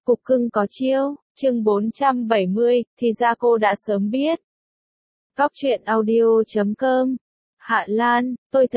Cục cưng có chiêu, chương 470, thì ra cô đã sớm biết. Góc truyện audio.com. Hạ Lan,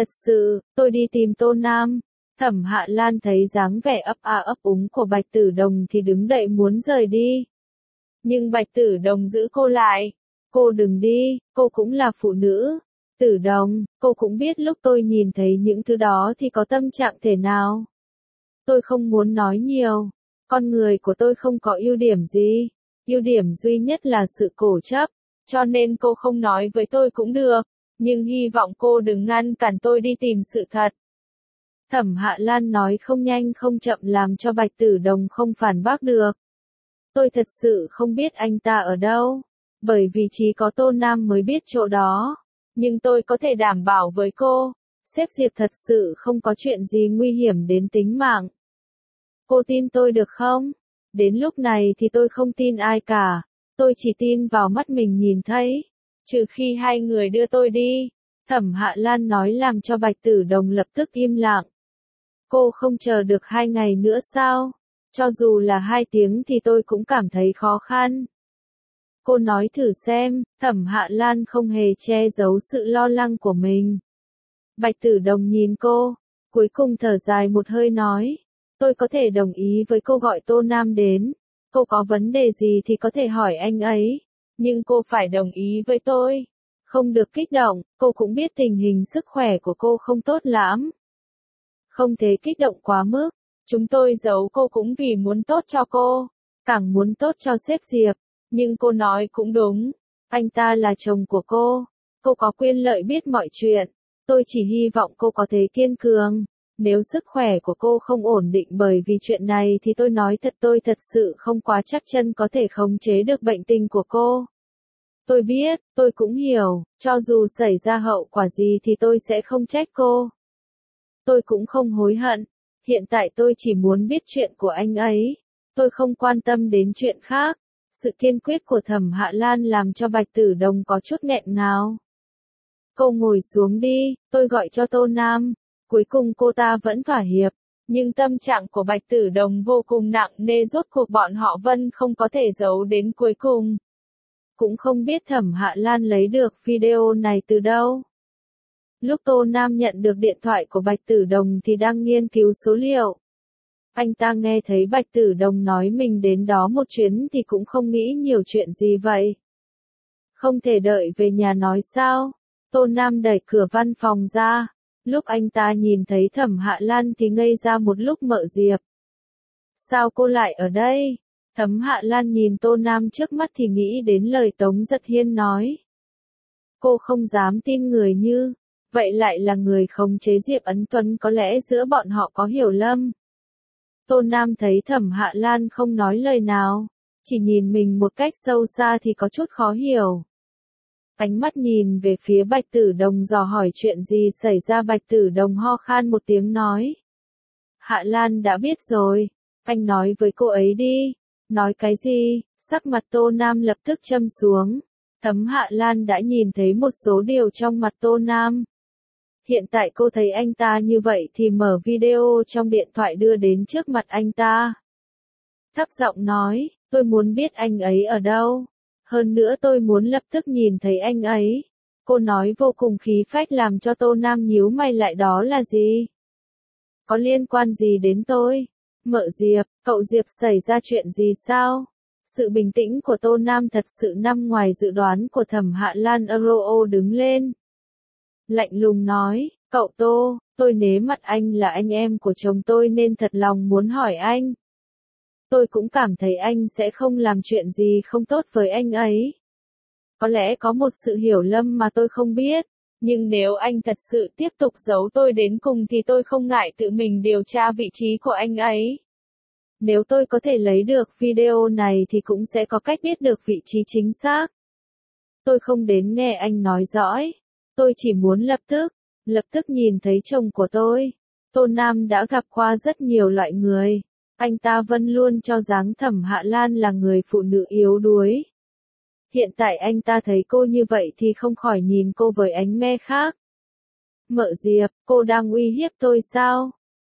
tôi đi tìm Tô Nam. Thẩm Hạ Lan thấy dáng vẻ ấp a ấp úng của Bạch Tử Đồng thì đứng dậy muốn rời đi. Nhưng Bạch Tử Đồng giữ cô lại. Cô đừng đi, cô cũng là phụ nữ. Tử Đồng, cô cũng biết lúc tôi nhìn thấy những thứ đó thì có tâm trạng thế nào. Tôi không muốn nói nhiều. Con người của tôi không có ưu điểm gì. Ưu điểm duy nhất là sự cổ chấp. Cho nên cô không nói với tôi cũng được. Nhưng hy vọng cô đừng ngăn cản tôi đi tìm sự thật. Thẩm Hạ Lan nói không nhanh không chậm làm cho Bạch Tử Đồng không phản bác được. Tôi thật sự không biết anh ta ở đâu. Bởi vì chỉ có Tô Nam mới biết chỗ đó. Nhưng tôi có thể đảm bảo với cô. Sếp Diệp thật sự không có chuyện gì nguy hiểm đến tính mạng. Cô tin tôi được không? Đến lúc này thì tôi không tin ai cả. Tôi chỉ tin vào mắt mình nhìn thấy. Trừ khi hai người đưa tôi đi. Thẩm Hạ Lan nói làm cho Bạch Tử Đồng lập tức im lặng. Cô không chờ được 2 ngày nữa sao? Cho dù là 2 tiếng thì tôi cũng cảm thấy khó khăn. Cô nói thử xem, Thẩm Hạ Lan không hề che giấu sự lo lắng của mình. Bạch Tử Đồng nhìn cô, cuối cùng thở dài một hơi nói. Tôi có thể đồng ý với cô gọi Tô Nam đến. Cô có vấn đề gì thì có thể hỏi anh ấy. Nhưng cô phải đồng ý với tôi. Không được kích động, cô cũng biết tình hình sức khỏe của cô không tốt lắm. Không thể kích động quá mức. Chúng tôi giấu cô cũng vì muốn tốt cho cô. Càng muốn tốt cho sếp Diệp. Nhưng cô nói cũng đúng. Anh ta là chồng của cô. Cô có quyền lợi biết mọi chuyện. Tôi chỉ hy vọng cô có thể kiên cường. Nếu sức khỏe của cô không ổn định bởi vì chuyện này thì tôi nói thật tôi thật sự không quá chắc chắn có thể khống chế được bệnh tình của cô. Tôi biết, tôi cũng hiểu, cho dù xảy ra hậu quả gì thì tôi sẽ không trách cô. Tôi cũng không hối hận. Hiện tại tôi chỉ muốn biết chuyện của anh ấy. Tôi không quan tâm đến chuyện khác. Sự kiên quyết của Thẩm Hạ Lan làm cho Bạch Tử Đồng có chút nghẹn ngào. Cô ngồi xuống đi, tôi gọi cho Tô Nam. Cuối cùng cô ta vẫn thỏa hiệp. Nhưng tâm trạng của Bạch Tử Đồng vô cùng nặng nề, rốt cuộc bọn họ Vân không có thể giấu đến cuối cùng. Cũng không biết Thẩm Hạ Lan lấy được video này từ đâu. Lúc Tô Nam nhận được điện thoại của Bạch Tử Đồng thì đang nghiên cứu số liệu. Anh ta nghe thấy Bạch Tử Đồng nói mình đến đó một chuyến thì cũng không nghĩ nhiều chuyện gì vậy. Không thể đợi về nhà nói sao? Tô Nam đẩy cửa văn phòng ra. Lúc anh ta nhìn thấy Thẩm Hạ Lan thì ngây ra một lúc. Mợ Diệp. Sao cô lại ở đây? Thẩm Hạ Lan nhìn Tô Nam trước mắt thì nghĩ đến lời Tống Giật Hiên nói. Cô không dám tin người như vậy lại là người khống chế Diệp Ấn Tuấn, có lẽ giữa bọn họ có hiểu lầm. Tô Nam thấy Thẩm Hạ Lan không nói lời nào, chỉ nhìn mình một cách sâu xa thì có chút khó hiểu. Ánh mắt nhìn về phía Bạch Tử Đồng dò hỏi chuyện gì xảy ra. Bạch Tử Đồng ho khan một tiếng nói. Hạ Lan đã biết rồi, anh nói với cô ấy đi. Nói cái gì? Sắc mặt Tô Nam lập tức châm xuống. Thẩm Hạ Lan đã nhìn thấy một số điều trong mặt Tô Nam. Hiện tại cô thấy anh ta như vậy thì mở video trong điện thoại đưa đến trước mặt anh ta. Thấp giọng nói, tôi muốn biết anh ấy ở đâu. Hơn nữa tôi muốn lập tức nhìn thấy anh ấy. Cô nói vô cùng khí phách làm cho Tô Nam nhíu mày lại. Đó là gì? Có liên quan gì đến tôi? Mợ Diệp, cậu Diệp xảy ra chuyện gì sao? Sự bình tĩnh của Tô Nam thật sự nằm ngoài dự đoán của Thẩm Hạ Lan. Roo đứng lên. Lạnh lùng nói, cậu Tô, tôi nể mặt anh là anh em của chồng tôi nên thật lòng muốn hỏi anh. Tôi cũng cảm thấy anh sẽ không làm chuyện gì không tốt với anh ấy. Có lẽ có một sự hiểu lầm mà tôi không biết. Nhưng nếu anh thật sự tiếp tục giấu tôi đến cùng thì tôi không ngại tự mình điều tra vị trí của anh ấy. Nếu tôi có thể lấy được video này thì cũng sẽ có cách biết được vị trí chính xác. Tôi không đến nghe anh nói dõi. Tôi chỉ muốn lập tức nhìn thấy chồng của tôi. Tô Nam đã gặp qua rất nhiều loại người. Anh ta vẫn luôn cho rằng Thẩm Hạ Lan là người phụ nữ yếu đuối. Hiện tại anh ta thấy cô như vậy thì không khỏi nhìn cô với ánh me khác. Mợ Diệp, cô đang uy hiếp tôi sao?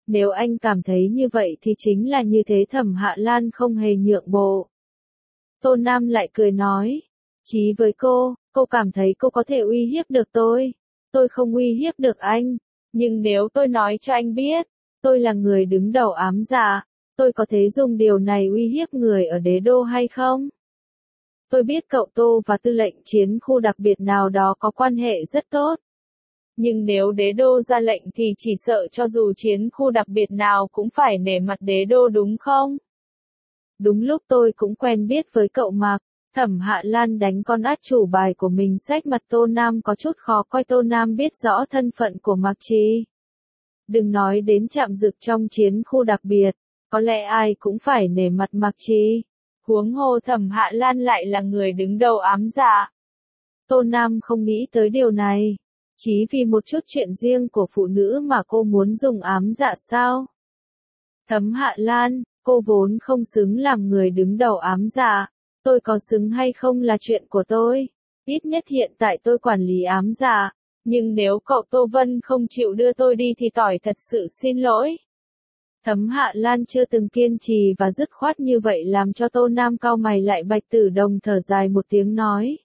Nếu anh cảm thấy như vậy thì chính là như thế. Thẩm Hạ Lan không hề nhượng bộ. Tô Nam lại cười nói, chí với cô cảm thấy cô có thể uy hiếp được tôi không uy hiếp được anh, nhưng nếu tôi nói cho anh biết, tôi là người đứng đầu ám dạ, tôi có thể dùng điều này uy hiếp người ở đế đô hay không? Tôi biết cậu Tô và tư lệnh chiến khu đặc biệt nào đó có quan hệ rất tốt. Nhưng nếu đế đô ra lệnh thì chỉ sợ cho dù chiến khu đặc biệt nào cũng phải nể mặt đế đô đúng không? Đúng lúc tôi cũng quen biết với cậu Mạc. Thẩm Hạ Lan đánh con át chủ bài của mình xách mặt Tô Nam có chút khó coi. Tô Nam biết rõ thân phận của Mạc Trì. Đừng nói đến Trạm Dực trong chiến khu đặc biệt, có lẽ ai cũng phải nể mặt Mạc Trì. Huống hồ Thẩm Hạ Lan lại là người đứng đầu ám dạ. Tô Nam không nghĩ tới điều này. Chỉ vì một chút chuyện riêng của phụ nữ mà cô muốn dùng ám dạ sao? Thẩm Hạ Lan, cô vốn không xứng làm người đứng đầu ám dạ. Tôi có xứng hay không là chuyện của tôi. Ít nhất hiện tại tôi quản lý ám dạ. Nhưng nếu cậu Tô Vân không chịu đưa tôi đi thì tỏi thật sự xin lỗi. Thẩm Hạ Lan chưa từng kiên trì và dứt khoát như vậy làm cho Tô Nam cau mày lại. Bạch Tử Đồng thở dài một tiếng nói.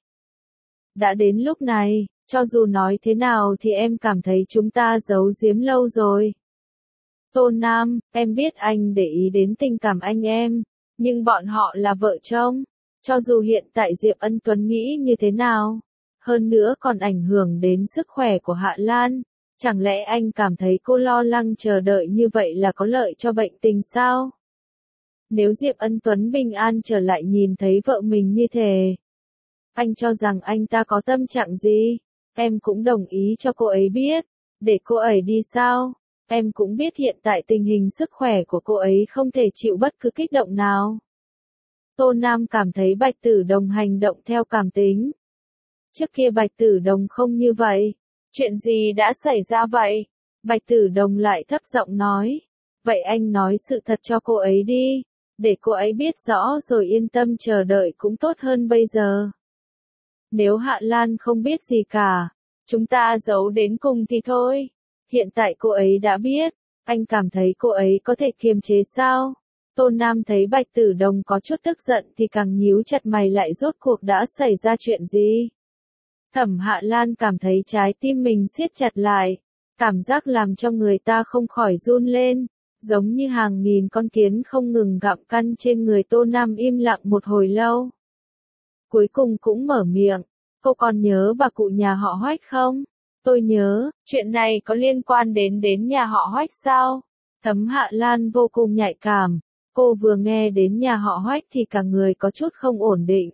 Đã đến lúc này, cho dù nói thế nào thì em cảm thấy chúng ta giấu giếm lâu rồi. Tô Nam, em biết anh để ý đến tình cảm anh em, nhưng bọn họ là vợ chồng. Cho dù hiện tại Diệp Ân Tuấn nghĩ như thế nào, hơn nữa còn ảnh hưởng đến sức khỏe của Hạ Lan, chẳng lẽ anh cảm thấy cô lo lắng chờ đợi như vậy là có lợi cho bệnh tình sao? Nếu Diệp Ân Tuấn bình an trở lại nhìn thấy vợ mình như thế, anh cho rằng anh ta có tâm trạng gì? Em cũng đồng ý cho cô ấy biết, để cô ấy đi sao? Em cũng biết hiện tại tình hình sức khỏe của cô ấy không thể chịu bất cứ kích động nào. Tô Nam cảm thấy Bạch Tử Đồng hành động theo cảm tính. Trước kia Bạch Tử Đồng không như vậy. Chuyện gì đã xảy ra vậy? Bạch Tử Đồng lại thấp giọng nói. Vậy anh nói sự thật cho cô ấy đi, để cô ấy biết rõ rồi yên tâm chờ đợi cũng tốt hơn bây giờ. Nếu Hạ Lan không biết gì cả, chúng ta giấu đến cùng thì thôi. Hiện tại cô ấy đã biết, anh cảm thấy cô ấy có thể kiềm chế sao? Tô Nam thấy Bạch Tử Đồng có chút tức giận thì càng nhíu chặt mày lại. Rốt cuộc đã xảy ra chuyện gì? Thẩm Hạ Lan cảm thấy trái tim mình siết chặt lại, cảm giác làm cho người ta không khỏi run lên, giống như hàng nghìn con kiến không ngừng gặm cắn trên người. Tô Nam im lặng một hồi lâu. Cuối cùng cũng mở miệng, cô còn nhớ bà cụ nhà họ Hoách không? Tôi nhớ, chuyện này có liên quan đến nhà họ Hoách sao? Thẩm Hạ Lan vô cùng nhạy cảm, cô vừa nghe đến nhà họ Hoách thì cả người có chút không ổn định.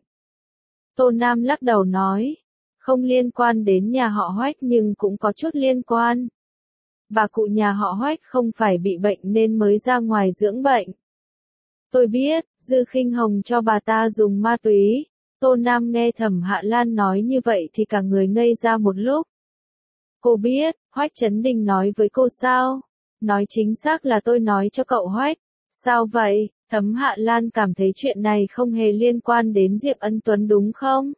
Tô Nam lắc đầu nói, không liên quan đến nhà họ Hoách nhưng cũng có chút liên quan. Bà cụ nhà họ Hoách không phải bị bệnh nên mới ra ngoài dưỡng bệnh. Tôi biết, Dư Khinh Hồng cho bà ta dùng ma túy. Tô Nam nghe Thẩm Hạ Lan nói như vậy thì cả người ngây ra một lúc. Cô biết, Hoách Chấn Đình nói với cô sao? Nói chính xác là tôi nói cho cậu Hoách. Sao vậy? Thẩm Hạ Lan cảm thấy chuyện này không hề liên quan đến Diệp Ân Tuấn đúng không?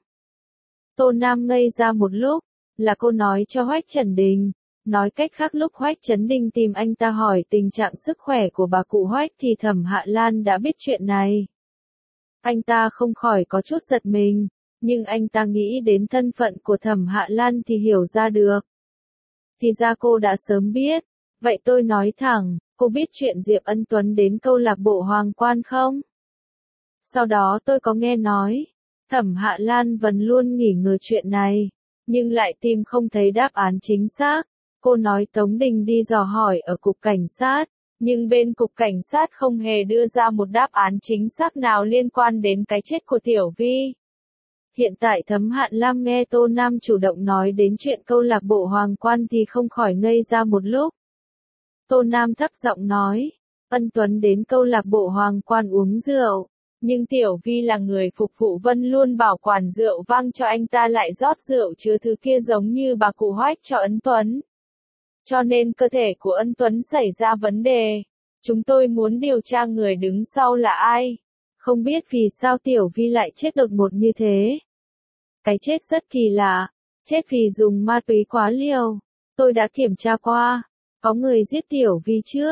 Tô Nam ngây ra một lúc, là cô nói cho Hoách Chấn Đình. Nói cách khác lúc Hoách Chấn Đình tìm anh ta hỏi tình trạng sức khỏe của bà cụ Hoách thì Thẩm Hạ Lan đã biết chuyện này. Anh ta không khỏi có chút giật mình, nhưng anh ta nghĩ đến thân phận của Thẩm Hạ Lan thì hiểu ra được. Thì ra cô đã sớm biết. Vậy tôi nói thẳng, cô biết chuyện Diệp Ân Tuấn đến câu lạc bộ Hoàng Quan không? Sau đó tôi có nghe nói, Thẩm Hạ Lan vẫn luôn nghi ngờ chuyện này, nhưng lại tìm không thấy đáp án chính xác. Cô nói Tống Đình đi dò hỏi ở cục cảnh sát, nhưng bên cục cảnh sát không hề đưa ra một đáp án chính xác nào liên quan đến cái chết của Tiểu Vi. Hiện tại Thẩm Hạ Lan nghe Tô Nam chủ động nói đến chuyện câu lạc bộ Hoàng Quan thì không khỏi ngây ra một lúc. Tô Nam thấp giọng nói, Ân Tuấn đến câu lạc bộ Hoàng Quan uống rượu, nhưng Tiểu Vi là người phục vụ vẫn luôn bảo quản rượu vang cho anh ta lại rót rượu chứa thứ kia giống như bà cụ Hoách cho Ân Tuấn. Cho nên cơ thể của Ân Tuấn xảy ra vấn đề. Chúng tôi muốn điều tra người đứng sau là ai. Không biết vì sao Tiểu Vi lại chết đột ngột như thế. Cái chết rất kỳ lạ, chết vì dùng ma túy quá liều. Tôi đã kiểm tra qua, có người giết Tiểu Vi trước,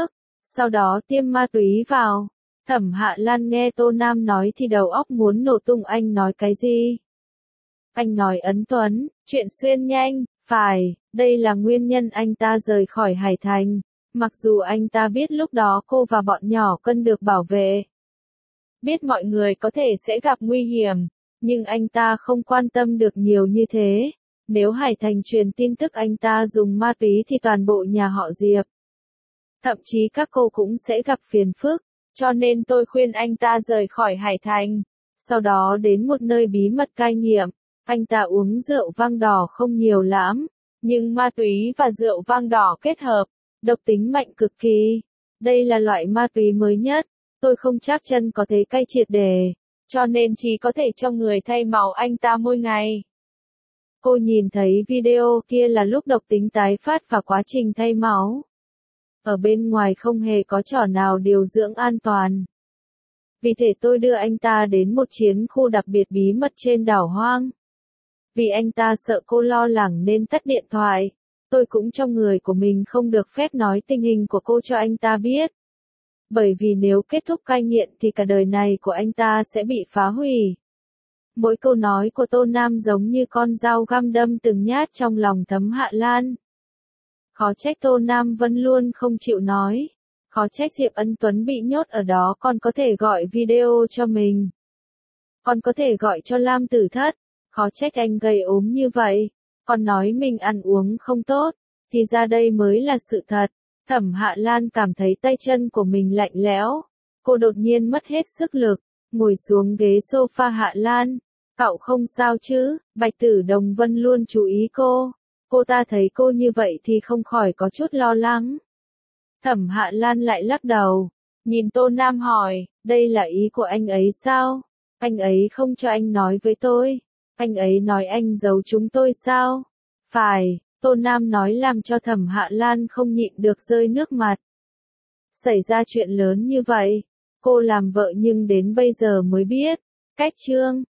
sau đó tiêm ma túy vào. Thẩm Hạ Lan nghe Tô Nam nói thì đầu óc muốn nổ tung. Anh nói cái gì? Anh nói Ấn Tuấn, chuyện xuyên nhanh, phải, đây là nguyên nhân anh ta rời khỏi Hải Thành. Mặc dù anh ta biết lúc đó cô và bọn nhỏ cần được bảo vệ. Biết mọi người có thể sẽ gặp nguy hiểm, nhưng anh ta không quan tâm được nhiều như thế. Nếu Hải Thành truyền tin tức anh ta dùng ma túy thì toàn bộ nhà họ Diệp, thậm chí các cô cũng sẽ gặp phiền phức, cho nên tôi khuyên anh ta rời khỏi Hải Thành, sau đó đến một nơi bí mật cai nghiện. Anh ta uống rượu vang đỏ không nhiều lắm, nhưng ma túy và rượu vang đỏ kết hợp, độc tính mạnh cực kỳ. Đây là loại ma túy mới nhất, tôi không chắc chân có thể cai triệt để, cho nên chỉ có thể cho người thay máu anh ta mỗi ngày. Cô nhìn thấy video kia là lúc độc tính tái phát và quá trình thay máu. Ở bên ngoài không hề có trò nào điều dưỡng an toàn. Vì thế tôi đưa anh ta đến một chiến khu đặc biệt bí mật trên đảo hoang. Vì anh ta sợ cô lo lắng nên tắt điện thoại. Tôi cũng cho người của mình không được phép nói tình hình của cô cho anh ta biết. Bởi vì nếu kết thúc cai nghiện thì cả đời này của anh ta sẽ bị phá hủy. Mỗi câu nói của Tô Nam giống như con dao găm đâm từng nhát trong lòng Thẩm Hạ Lan. Khó trách Tô Nam vẫn luôn không chịu nói. Khó trách Diệp Ân Tuấn bị nhốt ở đó còn có thể gọi video cho mình. Còn có thể gọi cho Lam Tử Thất. Khó trách anh gầy ốm như vậy. Còn nói mình ăn uống không tốt. Thì ra đây mới là sự thật. Thẩm Hạ Lan cảm thấy tay chân của mình lạnh lẽo. Cô đột nhiên mất hết sức lực. Ngồi xuống ghế sofa. Hạ Lan, cậu không sao chứ? Bạch Tử Đồng Vân luôn chú ý cô. Cô ta thấy cô như vậy thì không khỏi có chút lo lắng. Thẩm Hạ Lan lại lắc đầu. Nhìn Tô Nam hỏi, đây là ý của anh ấy sao? Anh ấy không cho anh nói với tôi. Anh ấy nói anh giấu chúng tôi sao? Phải, Tô Nam nói làm cho Thẩm Hạ Lan không nhịn được rơi nước mắt. Xảy ra chuyện lớn như vậy. Cô làm vợ nhưng đến bây giờ mới biết. Cách chương